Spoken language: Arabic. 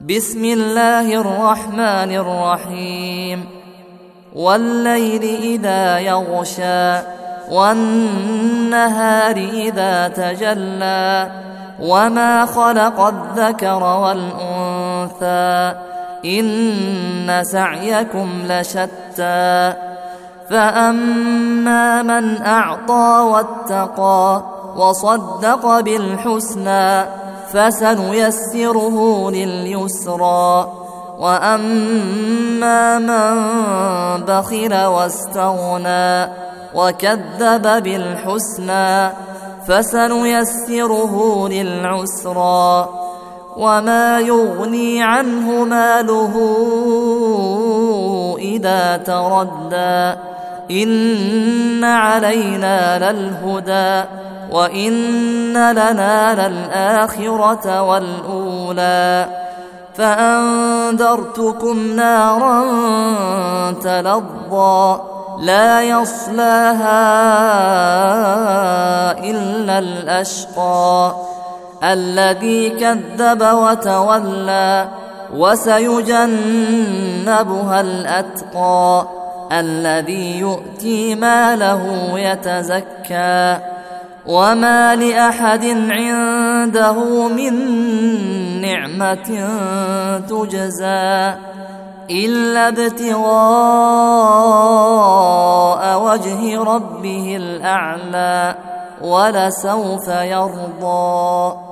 بسم الله الرحمن الرحيم والليل إذا يغشى والنهار إذا تجلى وما خلق الذكر والأنثى إن سعيكم لشتى فأما من أعطى واتقى وصدق بالحسنى فسنيسره لليسرى وأما من بخل واستغنى وكذب بالحسنى فسنيسره للعسرى وما يغني عنه ماله إذا تردى إن علينا للهدى وإن لنا للآخرة والأولى فأنذرتكم نارا تلظى لا يصلاها إلا الأشقى الذي كذب وتولى وسيجنبها الأتقى الذي يؤتي ماله يتزكى وما لأحد عنده من نعمة تجزى إلا ابتغاء وجه ربه الأعلى ولسوف يرضى.